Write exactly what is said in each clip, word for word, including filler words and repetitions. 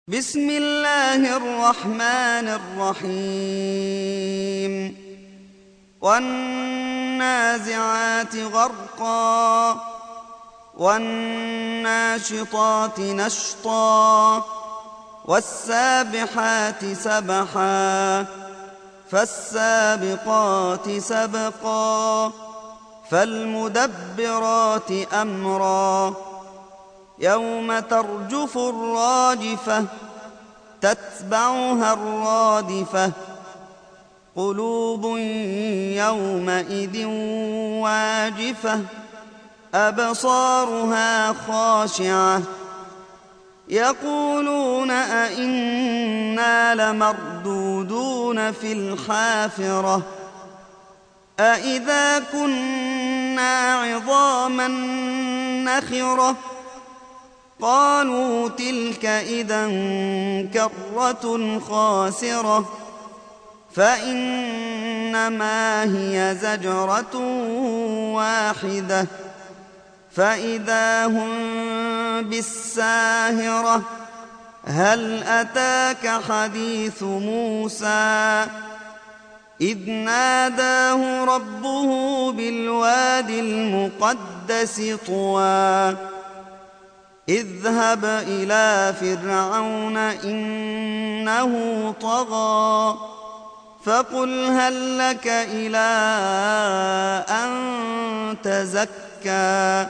بسم الله الرحمن الرحيم والنازعات غرقا والناشطات نشطا والسابحات سبحا فالسابقات سبقا فالمدبرات أمرا يوم ترجف الراجفة تتبعها الرادفة قلوب يومئذ واجفة أبصارها خاشعة يقولون أئنا لمردودون في الحافرة أئذا كنا عظاما نخرة قالوا تلك إذا كرة خاسرة فإنما هي زجرة واحدة فإذا هم بالساهرة هل أتاك حديث موسى إذ ناداه ربه بالواد المقدس طوى اذهب إلى فرعون إنه طغى فقل هل لك إلى أن تزكى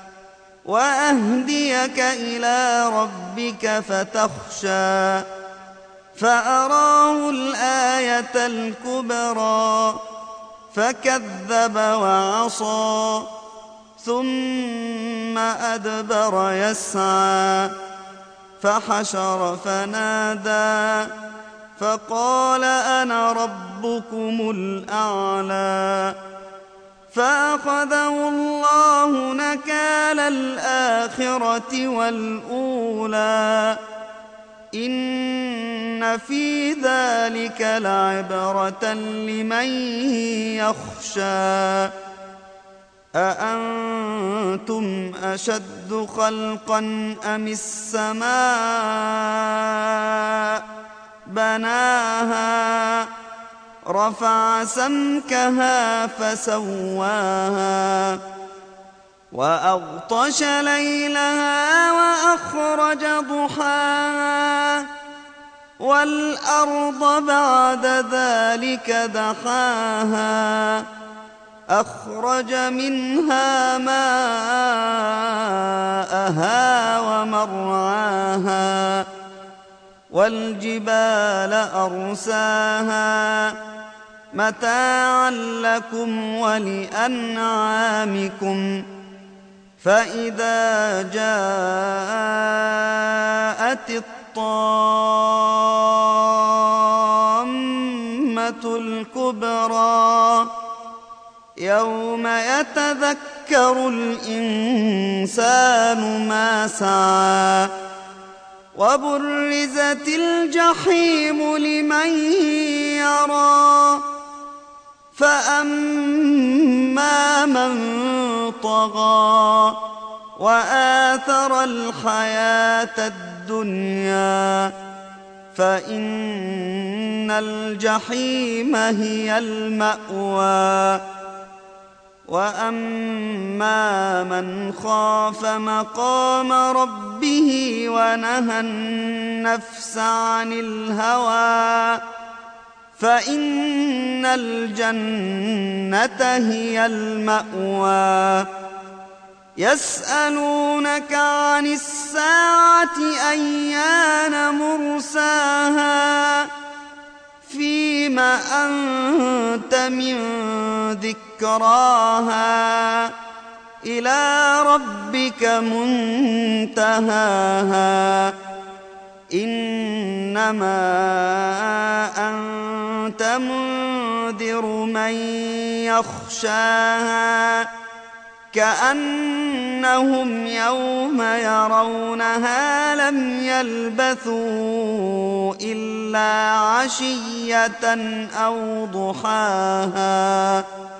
وأهديك إلى ربك فتخشى فأراه الآية الكبرى فكذب وعصى ثم أدبر يسعى فحشر فنادى فقال أنا ربكم الأعلى فأخذه الله نكال الآخرة والأولى إن في ذلك لعبرة لمن يخشى أأنتم أشد خلقا أم السماء بناها رفع سمكها فسواها وأغطش ليلها وأخرج ضحاها والأرض بعد ذلك دحاها أخرج منها ماءها ومرعاها والجبال أرساها متاعا لكم ولأنعامكم فإذا جاءت الطامة الكبرى يوم يتذكر الإنسان ما سعى وبرزت الجحيم لمن يرى فأما من طغى وآثر الحياة الدنيا فإن الجحيم هي المأوى وأما من خاف مقام ربه ونهى النفس عن الهوى فإن الجنة هي المأوى يسألونك عن الساعة أيان مرساها فيم أنت من ذكراها إلى ربك منتهاها إنما أنت منذر من يخشاها كأنهم يوم يرونها لم يلبثوا إلا عشية أو ضحاها.